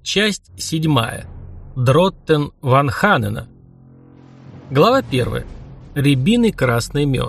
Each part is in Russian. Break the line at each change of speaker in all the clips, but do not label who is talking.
Часть 7. Дроттен Ван Ханена. Глава 1. Рябиный красный мед.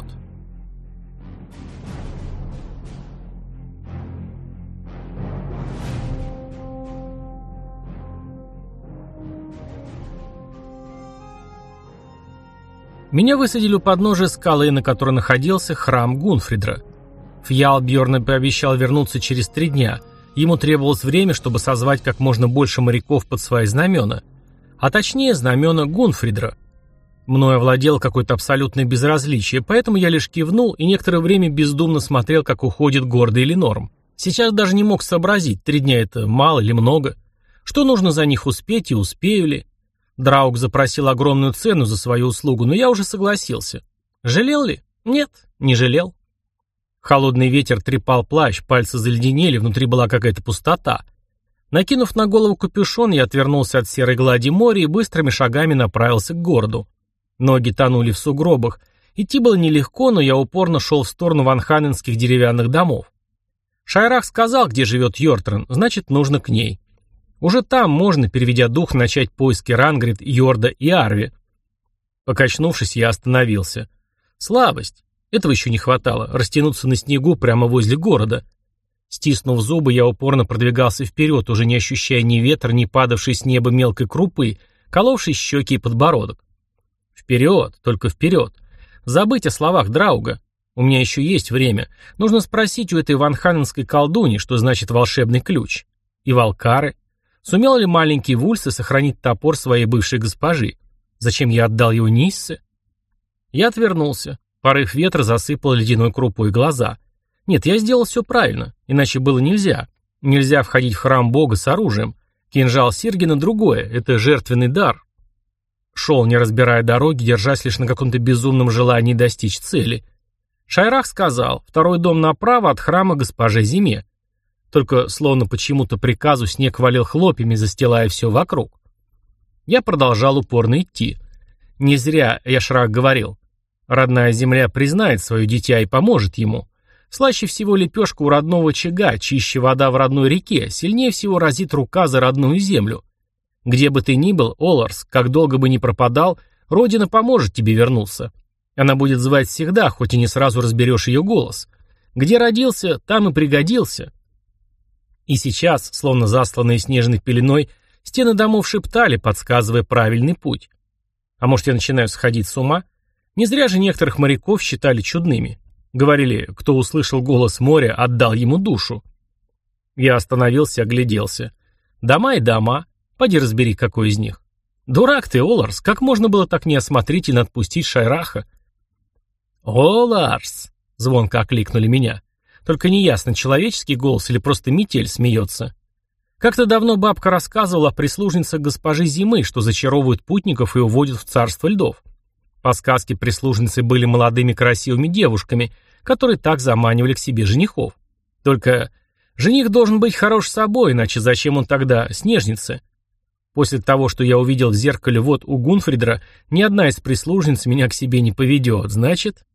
Меня высадили у подножия скалы, на которой находился храм Гунфридра. Фьялбьорн пообещал вернуться через 3 дня. Ему требовалось время, чтобы созвать как можно больше моряков под свои знамена. А точнее, знамена Гунфридра. Мною овладело какое-то абсолютное безразличие, поэтому я лишь кивнул и некоторое время бездумно смотрел, как уходит гордый Ленорм. Сейчас даже не мог сообразить, 3 дня это мало или много. Что нужно за них успеть и успею ли? Драуг запросил огромную цену за свою услугу, но я уже согласился. Жалел ли? Нет, не жалел. Холодный ветер трепал плащ, пальцы заледенели, внутри была какая-то пустота. Накинув на голову капюшон, я отвернулся от серой глади моря и быстрыми шагами направился к городу. Ноги тонули в сугробах. Идти было нелегко, но я упорно шел в сторону ванханенских деревянных домов. Шайрах сказал, где живет Йортрен, значит, нужно к ней. Уже там можно, переведя дух, начать поиски Рангрид, Йорда и Арви. Покачнувшись, я остановился. Слабость. Этого еще не хватало, растянуться на снегу прямо возле города. Стиснув зубы, я упорно продвигался вперед, уже не ощущая ни ветра, ни падавшей с неба мелкой крупы, коловшей щеки и подбородок. Вперед, только вперед. Забыть о словах Драуга. У меня еще есть время. Нужно спросить у этой ванханенской колдуни, что значит волшебный ключ. И Валкары. Сумел ли маленький Вульсе сохранить топор своей бывшей госпожи? Зачем я отдал его Ниссе? Я отвернулся. Порыв ветра засыпал ледяной крупой глаза. Нет, я сделал все правильно, иначе было нельзя. Нельзя входить в храм Бога с оружием. Кинжал Сиргина другое, это жертвенный дар. Шел, не разбирая дороги, держась лишь на каком-то безумном желании достичь цели. Шайрах сказал, 2-й дом направо от храма госпоже Зиме. Только словно почему-то приказу снег валил хлопьями, застилая все вокруг. Я продолжал упорно идти. Не зря Яшрах говорил. Родная земля признает свое дитя и поможет ему. Слаще всего лепешка у родного очага, чище вода в родной реке, сильнее всего разит рука за родную землю. Где бы ты ни был, Оларс, как долго бы ни пропадал, Родина поможет тебе вернуться. Она будет звать всегда, хоть и не сразу разберешь ее голос. Где родился, там и пригодился. И сейчас, словно засланные снежной пеленой, стены домов шептали, подсказывая правильный путь. А может, я начинаю сходить с ума? Не зря же некоторых моряков считали чудными. Говорили, кто услышал голос моря, отдал ему душу. Я остановился, огляделся. Дома и дома. Поди разбери, какой из них. Дурак ты, Оларс, как можно было так неосмотрительно отпустить Шайраха? Оларс! Звонко окликнули меня. Только неясно, человеческий голос или просто метель смеется. Как-то давно бабка рассказывала о прислужницах госпожи Зимы, что зачаровывают путников и уводят в царство льдов. По сказке прислужницы были молодыми красивыми девушками, которые так заманивали к себе женихов. Только жених должен быть хорош собой, иначе зачем он тогда снежнице? После того, что я увидел в зеркале вот у Гунфридра, ни одна из прислужниц меня к себе не поведет, значит...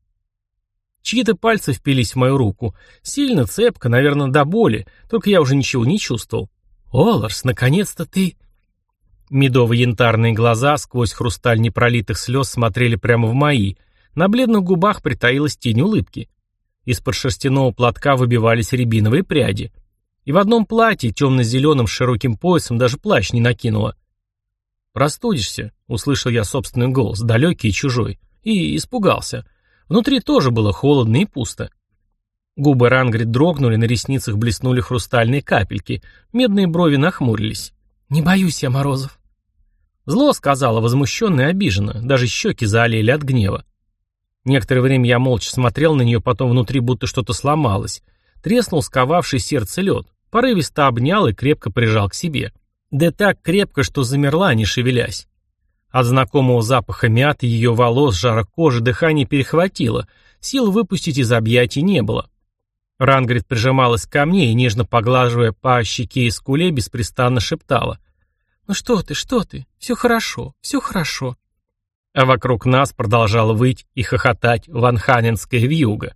Чьи-то пальцы впились в мою руку. Сильно, цепко, наверное, до боли, только я уже ничего не чувствовал. «Оларс, наконец-то ты...» Медово-янтарные глаза сквозь хрусталь непролитых слез смотрели прямо в мои. На бледных губах притаилась тень улыбки. Из-под шерстяного платка выбивались рябиновые пряди. И в одном платье, темно-зеленом с широким поясом, даже плащ не накинула. «Простудишься», — услышал я собственный голос, далекий и чужой. И испугался. Внутри тоже было холодно и пусто. Губы Рангрид дрогнули, на ресницах блеснули хрустальные капельки. Медные брови нахмурились. «Не боюсь я морозов». Зло сказала, возмущенно и обиженно, даже щеки заолели от гнева. Некоторое время я молча смотрел на нее, потом внутри будто что-то сломалось. Треснул сковавший сердце лед, порывисто обнял и крепко прижал к себе. Да так крепко, что замерла, не шевелясь. От знакомого запаха мяты, ее волос, жара кожи, дыхание перехватило, сил выпустить из объятий не было. Рангрид прижималась ко мне и, нежно поглаживая по щеке и скуле, беспрестанно шептала. «Ну что ты, все хорошо, все хорошо». А вокруг нас продолжала выть и хохотать ванханенская вьюга.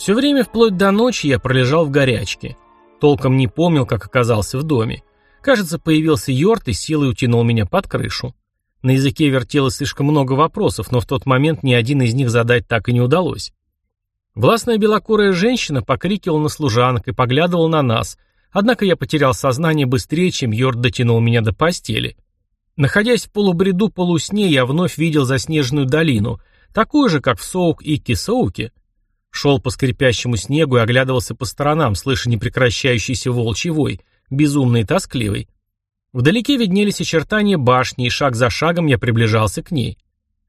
Все время вплоть до ночи я пролежал в горячке. Толком не помнил, как оказался в доме. Кажется, появился Йорт и силой утянул меня под крышу. На языке вертелось слишком много вопросов, но в тот момент ни один из них задать так и не удалось. Властная белокурая женщина покрикивала на служанок и поглядывала на нас, однако я потерял сознание быстрее, чем Йорт дотянул меня до постели. Находясь в полубреду-полусне, я вновь видел заснеженную долину, такую же, как в Соук-Икки-Соуке. Шел по скрипящему снегу и оглядывался по сторонам, слыша непрекращающийся волчий вой, безумный и тоскливый. Вдалеке виднелись очертания башни, и шаг за шагом я приближался к ней.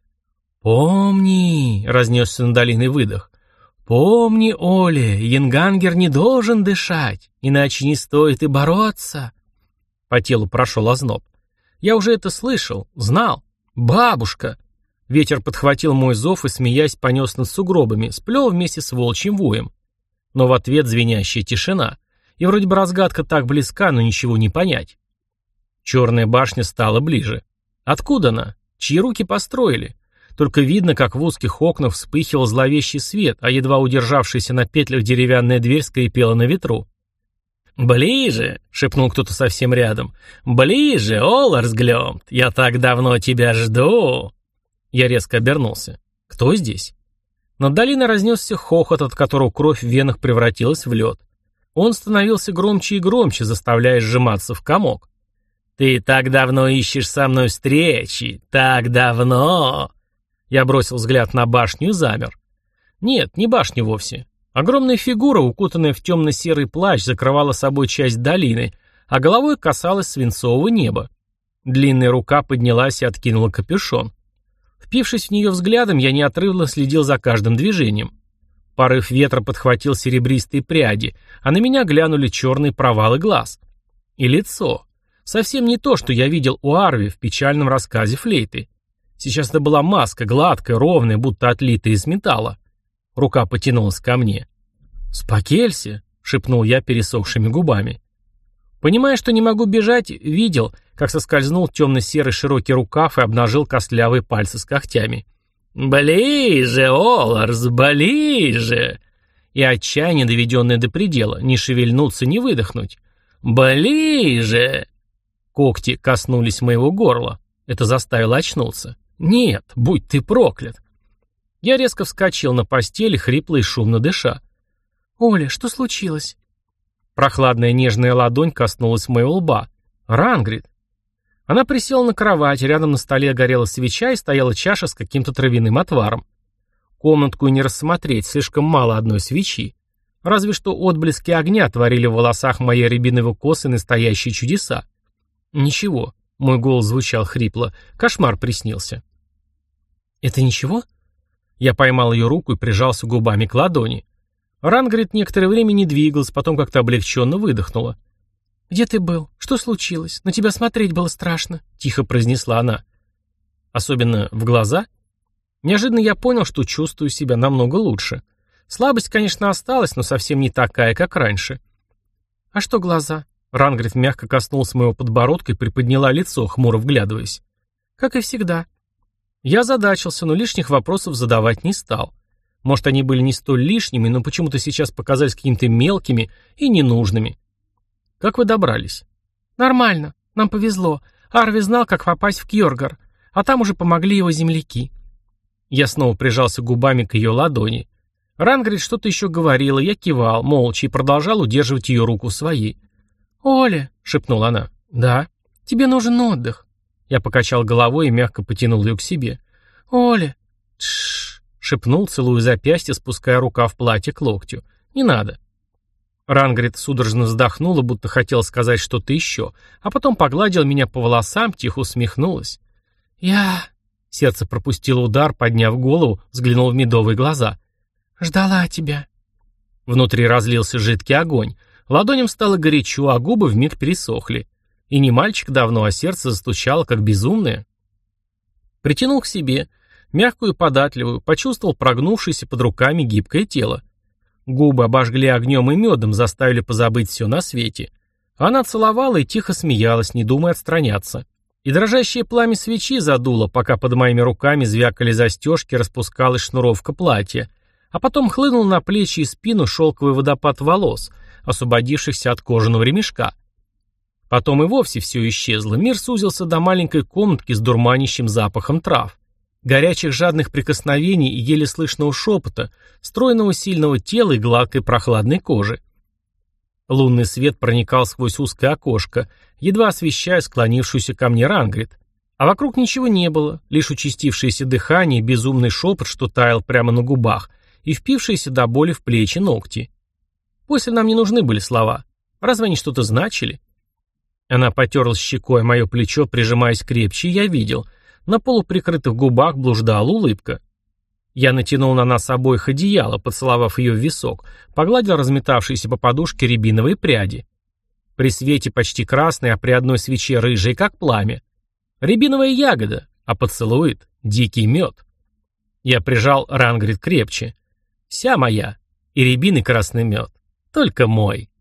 «Помни», — разнесся над долиной выдох, «помни, Оле, Янгангер не должен дышать, иначе не стоит и бороться». По телу прошел озноб. Я уже это слышал, знал. Бабушка. Ветер подхватил мой зов и, смеясь, понес над сугробами, сплел вместе с волчьим воем. Но в ответ звенящая тишина. И вроде бы разгадка так близка, но ничего не понять. Черная башня стала ближе. Откуда она? Чьи руки построили? Только видно, как в узких окнах вспыхивал зловещий свет, а едва удержавшаяся на петлях деревянная дверь скрипела на ветру. «Ближе!» — шепнул кто-то совсем рядом. «Ближе, Оларсглёмт! Я так давно тебя жду!» Я резко обернулся. «Кто здесь?» Над долиной разнесся хохот, от которого кровь в венах превратилась в лед. Он становился громче и громче, заставляя сжиматься в комок. «Ты так давно ищешь со мной встречи! Так давно!» Я бросил взгляд на башню и замер. Нет, не башню вовсе. Огромная фигура, укутанная в темно-серый плащ, закрывала собой часть долины, а головой касалась свинцового неба. Длинная рука поднялась и откинула капюшон. Впившись в нее взглядом, я неотрывно следил за каждым движением. Порыв ветра подхватил серебристые пряди, а на меня глянули черные провалы глаз. И лицо. Совсем не то, что я видел у Арви в печальном рассказе флейты. Сейчас это была маска, гладкая, ровная, будто отлитая из металла. Рука потянулась ко мне. «Спокелься», — шепнул я пересохшими губами. Понимая, что не могу бежать, видел, как соскользнул темно-серый широкий рукав и обнажил костлявые пальцы с когтями. «Ближе, Оларс, ближе!» И отчаяние, доведенное до предела, не шевельнуться, не выдохнуть. «Ближе!» Когти коснулись моего горла. Это заставило очнуться. «Нет, будь ты проклят!» Я резко вскочил на постели, хрипло и шумно дыша. «Оля, что случилось?» Прохладная нежная ладонь коснулась моего лба. «Рангрид!» Она присела на кровать, рядом на столе горела свеча и стояла чаша с каким-то травяным отваром. Комнатку и не рассмотреть, слишком мало одной свечи. Разве что отблески огня творили в волосах моей рябиновой косы настоящие чудеса. «Ничего», — мой голос звучал хрипло, — «кошмар приснился». «Это ничего?» Я поймал ее руку и прижался губами к ладони. Рангрид некоторое время не двигалась, потом как-то облегченно выдохнула. «Где ты был? Что случилось? На тебя смотреть было страшно», — тихо произнесла она. «Особенно в глаза?» Неожиданно я понял, что чувствую себя намного лучше. Слабость, конечно, осталась, но совсем не такая, как раньше. «А что глаза?» Рангрид мягко коснулся моего подбородка и приподняла лицо, хмуро вглядываясь. «Как и всегда». Я озадачился, но лишних вопросов задавать не стал. Может, они были не столь лишними, но почему-то сейчас показались какими-то мелкими и ненужными. «Как вы добрались?» «Нормально. Нам повезло. Арви знал, как попасть в Кьоргар, а там уже помогли его земляки». Я снова прижался губами к ее ладони. Рангрид что-то еще говорила, я кивал, молча, и продолжал удерживать ее руку своей. «Оля», — шепнула она. «Да». «Тебе нужен отдых». Я покачал головой и мягко потянул ее к себе. «Оля». «Тш-ш-ш», шепнул, целуя запястье, спуская рука в платье к локтю. «Не надо». Рангрид судорожно вздохнула, будто хотела сказать что-то еще, а потом погладил меня по волосам, тихо усмехнулась. «Я...» Сердце пропустило удар, подняв голову, взглянул в медовые глаза. «Ждала тебя». Внутри разлился жидкий огонь. Ладоням стало горячо, а губы вмиг пересохли. И не мальчик давно, а сердце застучало, как безумное. Притянул к себе, мягкую и податливую, почувствовал прогнувшееся под руками гибкое тело. Губы обожгли огнем и медом, заставили позабыть все на свете. Она целовала и тихо смеялась, не думая отстраняться. И дрожащее пламя свечи задуло, пока под моими руками звякали застежки, распускалась шнуровка платья, А потом хлынул на плечи и спину шелковый водопад волос, освободившихся от кожаного ремешка. Потом и вовсе все исчезло, мир сузился до маленькой комнатки с дурманящим запахом трав, горячих жадных прикосновений и еле слышного шепота, стройного сильного тела и гладкой прохладной кожи. Лунный свет проникал сквозь узкое окошко, едва освещая склонившуюся ко мне Рангрид. А вокруг ничего не было, лишь участившееся дыхание и безумный шепот, что таял прямо на губах, и впившиеся до боли в плечи ногти. После нам не нужны были слова. Разве они что-то значили? Она потерлась щекой мое плечо, прижимаясь крепче, и я видел. На полуприкрытых губах блуждала улыбка. Я натянул на нас обоих одеяло, поцеловав ее в висок, погладил разметавшиеся по подушке рябиновые пряди. При свете почти красной, а при одной свече рыжей, как пламя. Рябиновая ягода, а поцелует дикий мед. Я прижал Рангрид крепче. Вся моя, и рябиный красный мед, только мой.